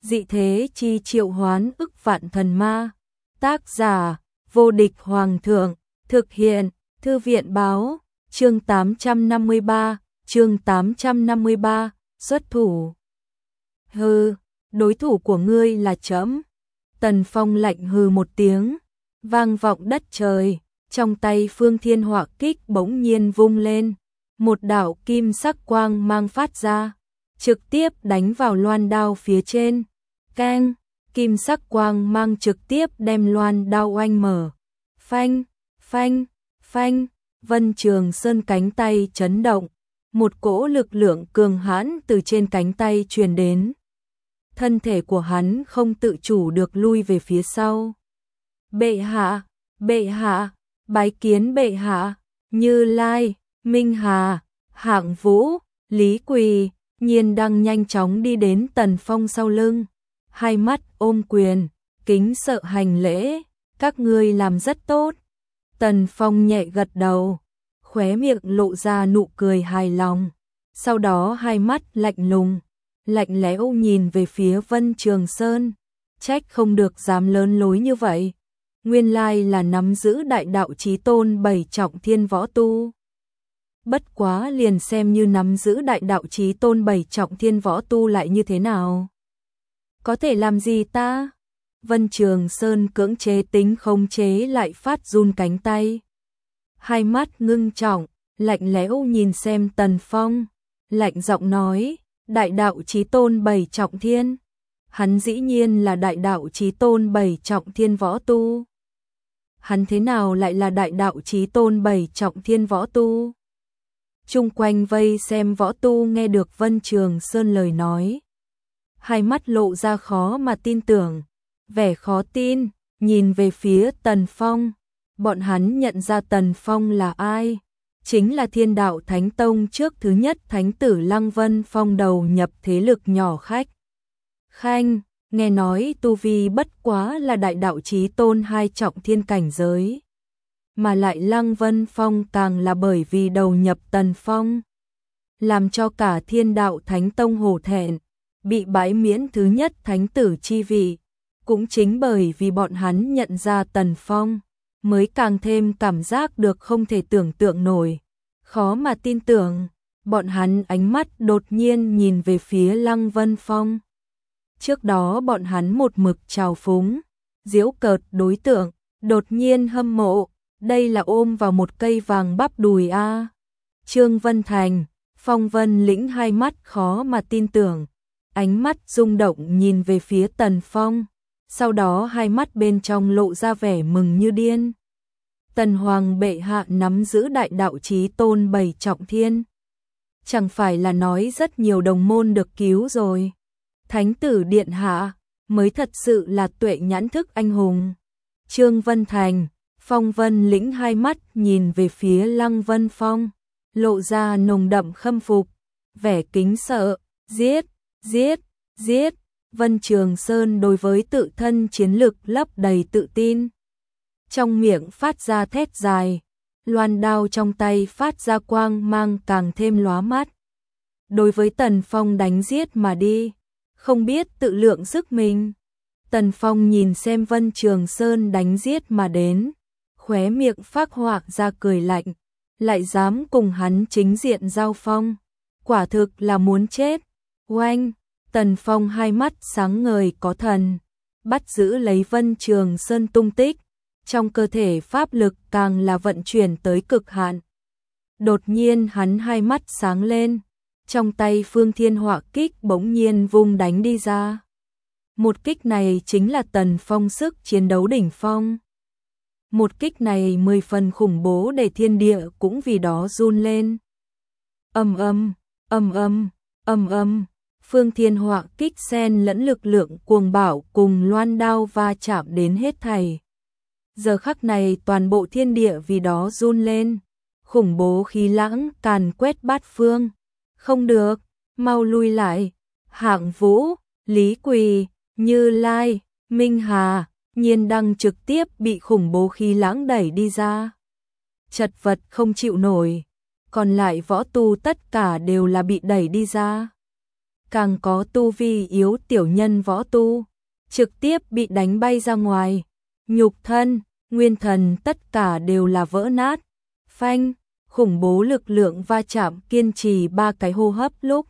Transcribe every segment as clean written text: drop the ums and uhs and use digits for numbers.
dị thế chi triệu hoán ức vạn thần ma. Tác giả, vô địch hoàng thượng, thực hiện, thư viện báo, chương 853, xuất thủ. Hừ, đối thủ của ngươi là trẫm. Tần Phong lạnh hừ một tiếng, vang vọng đất trời, trong tay Phương Thiên Họa Kích bỗng nhiên vung lên, một đạo kim sắc quang mang phát ra, trực tiếp đánh vào loan đao phía trên. Keng, kim sắc quang mang trực tiếp đem loan đao oanh mở. Phanh, phanh, phanh, Vân Trường Sơn cánh tay chấn động, một cỗ lực lượng cường hãn từ trên cánh tay truyền đến. Thân thể của hắn không tự chủ được lui về phía sau. Bệ hạ, bái kiến bệ hạ. Như Lai, Minh Hà, Hạng Vũ, Lý Quỳ, Nhiên đang nhanh chóng đi đến Tần Phong sau lưng, hai mắt ôm quyền, kính sợ hành lễ. Các ngươi làm rất tốt. Tần Phong nhẹ gật đầu, khóe miệng lộ ra nụ cười hài lòng, sau đó hai mắt lạnh lùng, lạnh lẽo nhìn về phía Vân Trường Sơn. Trách không được dám lớn lối như vậy, nguyên lai là nắm giữ đại đạo chí tôn 7 trọng thiên võ tu. Bất quá liền xem như nắm giữ đại đạo chí tôn 7 trọng thiên võ tu lại như thế nào? Có thể làm gì ta? Vân Trường Sơn cưỡng chế tính khống chế lại phát run cánh tay. Hai mắt ngưng trọng, lạnh lẽo nhìn xem Tần Phong, lạnh giọng nói, đại đạo chí tôn 7 trọng thiên. Hắn dĩ nhiên là đại đạo chí tôn 7 trọng thiên võ tu. Hắn thế nào lại là đại đạo chí tôn 7 trọng thiên võ tu? Chung quanh vây xem võ tu nghe được Vân Trường Sơn lời nói, hai mắt lộ ra khó mà tin tưởng, vẻ khó tin, nhìn về phía Tần Phong. Bọn hắn nhận ra Tần Phong là ai, chính là Thiên Đạo Thánh Tông trước thứ nhất thánh tử Lăng Vân Phong đầu nhập thế lực nhỏ khách. Khanh, nghe nói tu vi bất quá là đại đạo chí tôn 2 trọng thiên cảnh giới, mà lại Lăng Vân Phong càng là bởi vì đầu nhập Tần Phong, làm cho cả Thiên Đạo Thánh Tông hổ thẹn, bị bãi miễn thứ nhất thánh tử chi vị. Cũng chính bởi vì bọn hắn nhận ra Tần Phong, mới càng thêm cảm giác được không thể tưởng tượng nổi, khó mà tin tưởng. Bọn hắn ánh mắt đột nhiên nhìn về phía Lăng Vân Phong. Trước đó bọn hắn một mực trào phúng, giễu cợt đối tượng, đột nhiên hâm mộ, đây là ôm vào một cây vàng bắp đùi a. Trương Vân Thành, Phong Vân Lĩnh hai mắt khó mà tin tưởng, ánh mắt rung động nhìn về phía Tần Phong, sau đó hai mắt bên trong lộ ra vẻ mừng như điên. Tần Hoàng bệ hạ nắm giữ đại đạo chí tôn 7 trọng thiên, chẳng phải là nói rất nhiều đồng môn được cứu rồi. Thánh tử điện hạ mới thật sự là tuệ nhãn thức anh hùng. Trương Vân Thành, Phong Vân Lĩnh hai mắt nhìn về phía Lăng Vân Phong, lộ ra nồng đậm khâm phục, vẻ kính sợ. Giết, giết, giết. Vân Trường Sơn đối với tự thân chiến lực lấp đầy tự tin, trong miệng phát ra thét dài, loan đao trong tay phát ra quang mang càng thêm lóa mắt. Đối với Tần Phong đánh giết mà đi, không biết tự lượng sức mình. Tần Phong nhìn xem Vân Trường Sơn đánh giết mà đến, khóe miệng phác họa ra cười lạnh, lại dám cùng hắn chính diện giao phong, quả thực là muốn chết. Oanh! Tần Phong hai mắt sáng ngời có thần, bắt giữ lấy Vân Trường Sơn tung tích, trong cơ thể pháp lực càng là vận chuyển tới cực hạn. Đột nhiên hắn hai mắt sáng lên, trong tay Phương Thiên Họa Kích bỗng nhiên vung đánh đi ra. Một kích này chính là Tần Phong sức chiến đấu đỉnh phong. Một kích này 10 phần khủng bố để thiên địa cũng vì đó run lên. Ầm ầm, ầm ầm, ầm ầm. Phương Thiên Họa Kích xen lẫn lực lượng cuồng bạo cùng loan đao va chạm đến hết thảy. Giờ khắc này toàn bộ thiên địa vì đó run lên, khủng bố khí lãng càn quét bát phương. Không được, mau lui lại. Hạng Vũ, Lý Quỳ, Như Lai, Minh Hà, Nhiên Đăng trực tiếp bị khủng bố khí lãng đẩy đi ra, chật vật không chịu nổi. Còn lại võ tu tất cả đều là bị đẩy đi ra. càng có tu vi yếu tiểu nhân võ tu, trực tiếp bị đánh bay ra ngoài. Nhục thân, nguyên thần tất cả đều là vỡ nát. Phanh, khủng bố lực lượng va chạm kiên trì 3 cái hô hấp lúc.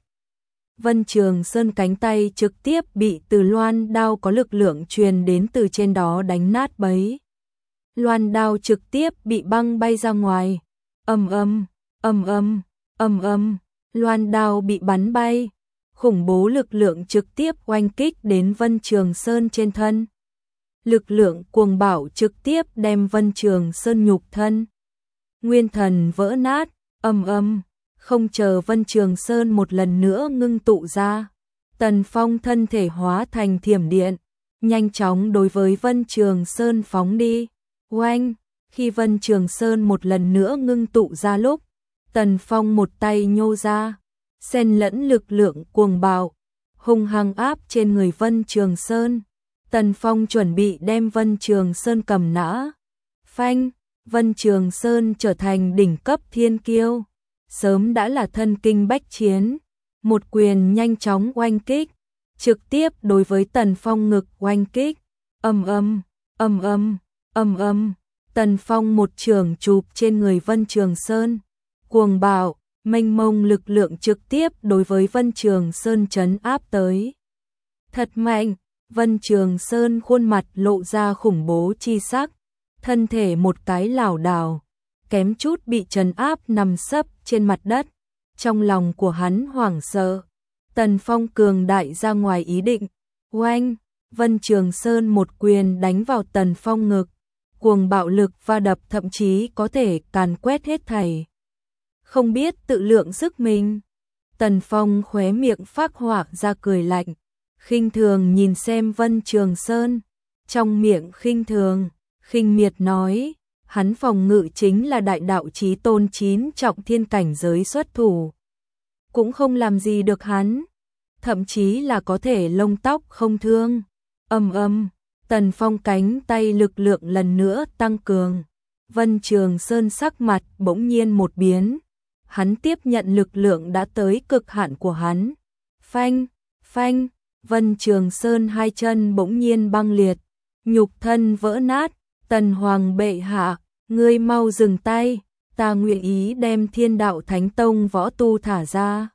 Vân Trường Sơn cánh tay trực tiếp bị từ loan đao có lực lượng truyền đến từ trên đó đánh nát bấy. Loan đao trực tiếp bị băng bay ra ngoài. Ầm ầm, ầm ầm, ầm ầm, loan đao bị bắn bay. Khủng bố lực lượng trực tiếp oanh kích đến Vân Trường Sơn trên thân. Lực lượng cuồng bạo trực tiếp đem Vân Trường Sơn nhục thân, nguyên thần vỡ nát. Ầm ầm, không chờ Vân Trường Sơn một lần nữa ngưng tụ ra, Tần Phong thân thể hóa thành thiểm điện, nhanh chóng đối với Vân Trường Sơn phóng đi. Oanh, khi Vân Trường Sơn một lần nữa ngưng tụ ra lúc, Tần Phong một tay nhô ra, xen lẫn lực lượng cuồng bạo, hung hăng áp trên người Vân Trường Sơn. Tần Phong chuẩn bị đem Vân Trường Sơn cầm nã. Phanh, Vân Trường Sơn trở thành đỉnh cấp thiên kiêu, sớm đã là thân kinh bách chiến, một quyền nhanh chóng oanh kích, trực tiếp đối với Tần Phong ngực oanh kích. Ầm ầm, ầm ầm, ầm ầm, Tần Phong một chưởng chụp trên người Vân Trường Sơn, cuồng bạo, mênh mông lực lượng trực tiếp đối với Vân Trường Sơn trấn áp tới. Thật mạnh, Vân Trường Sơn khuôn mặt lộ ra khủng bố chi sắc, thân thể một cái lảo đảo, kém chút bị trấn áp nằm sấp trên mặt đất. Trong lòng của hắn hoảng sợ, Tần Phong cường đại ra ngoài ý định. Oanh, Vân Trường Sơn một quyền đánh vào Tần Phong ngực, cuồng bạo lực va đập thậm chí có thể càn quét hết thảy. Không biết tự lượng sức mình, Tần Phong khóe miệng phác họa ra cười lạnh, khinh thường nhìn xem Vân Trường Sơn, trong miệng khinh thường, khinh miệt nói, hắn phòng ngự chính là đại đạo chí tôn 9 trọng thiên cảnh giới xuất thủ, cũng không làm gì được hắn, thậm chí là có thể lông tóc không thương. Ầm ầm, Tần Phong cánh tay lực lượng lần nữa tăng cường, Vân Trường Sơn sắc mặt bỗng nhiên một biến, hắn tiếp nhận lực lượng đã tới cực hạn của hắn. Phanh, phanh, Vân Trường Sơn hai chân bỗng nhiên băng liệt, nhục thân vỡ nát. Tần Hoàng bệ hạ, ngươi mau dừng tay, ta nguyện ý đem Thiên Đạo Thánh Tông võ tu thả ra.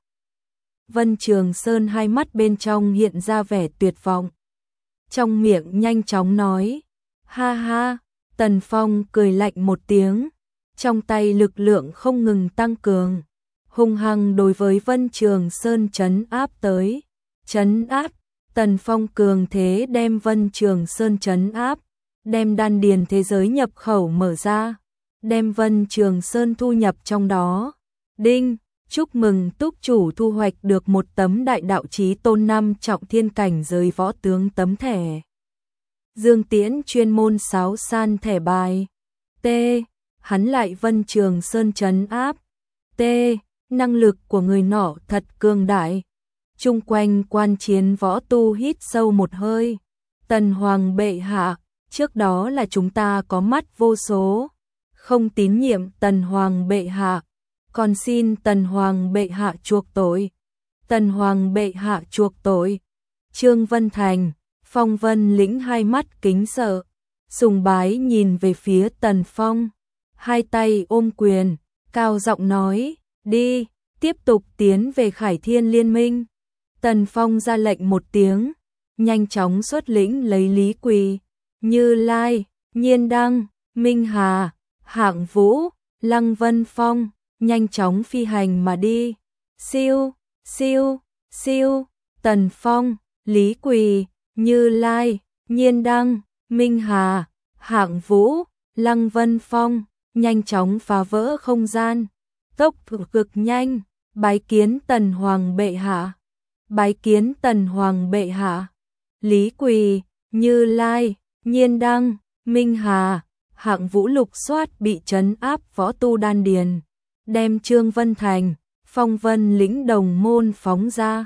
Vân Trường Sơn hai mắt bên trong hiện ra vẻ tuyệt vọng, trong miệng nhanh chóng nói, ha ha. Tần Phong cười lạnh một tiếng, trong tay lực lượng không ngừng tăng cường, hung hăng đối với Vân Trường Sơn trấn áp tới. Trấn áp, Tần Phong cường thế đem Vân Trường Sơn trấn áp, đem đan điền thế giới nhập khẩu mở ra, đem Vân Trường Sơn thu nhập trong đó. Đinh, chúc mừng túc chủ thu hoạch được một tấm đại đạo chí tôn 5 trọng thiên cảnh giới võ tướng tấm thẻ. Dương Tiễn chuyên môn 6 san thẻ bài. T. Hắn lại Vân Trường Sơn trấn áp. T. Năng lực của người nọ thật cường đại. Chung quanh quan chiến võ tu hít sâu một hơi. Tần Hoàng bệ hạ, trước đó là chúng ta có mắt vô số, không tín nhiệm Tần Hoàng bệ hạ, còn xin Tần Hoàng bệ hạ chuộc tội. Tần Hoàng bệ hạ chuộc tội. Trương Vân Thành, Phong Vân Lĩnh hai mắt kính sợ, sùng bái nhìn về phía Tần Phong, hai tay ôm quyền, cao giọng nói, đi, tiếp tục tiến về Khải Thiên Liên Minh. Tần Phong ra lệnh một tiếng, nhanh chóng xuất lĩnh lấy Lý Quỳ, Như Lai, Nhiên Đăng, Minh Hà, Hạng Vũ, Lăng Vân Phong, nhanh chóng phi hành mà đi. Siêu, siêu, siêu, Tần Phong, Lý Quỳ, Như Lai, Nhiên Đăng, Minh Hà, Hạng Vũ, Lăng Vân Phong, nhanh chóng phá vỡ không gian, tốc độ cực nhanh, bái kiến Tần Hoàng bệ hạ. Bái kiến Tần Hoàng bệ hạ. Lý Quỳ, Như Lai, Nhiên Đăng, Minh Hà, Hạng Vũ lục soát bị trấn áp võ tu đan điền, đem Trương Vân Thành, Phong Vân Lĩnh đồng môn phóng ra.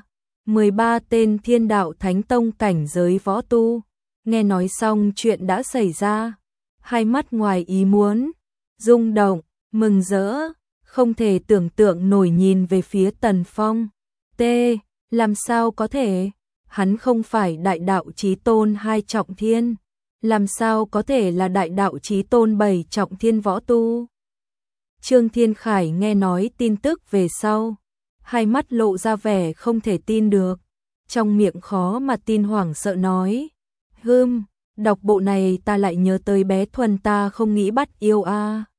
13 tên Thiên Đạo Thánh Tông cảnh giới võ tu, nghe nói xong chuyện đã xảy ra, hai mắt ngoài ý muốn, rung động, mừng rỡ, không thể tưởng tượng nổi nhìn về phía Tần Phong. T. Làm sao có thể? Hắn không phải đại đạo chí tôn 2 trọng thiên, làm sao có thể là đại đạo chí tôn 7 trọng thiên võ tu? Trương Thiên Khải nghe nói tin tức về sau, hai mắt lộ ra vẻ không thể tin được, trong miệng khó mà tin hoảng sợ nói, đọc bộ này ta lại nhớ tới bé Thuần ta không nghĩ bắt yêu a.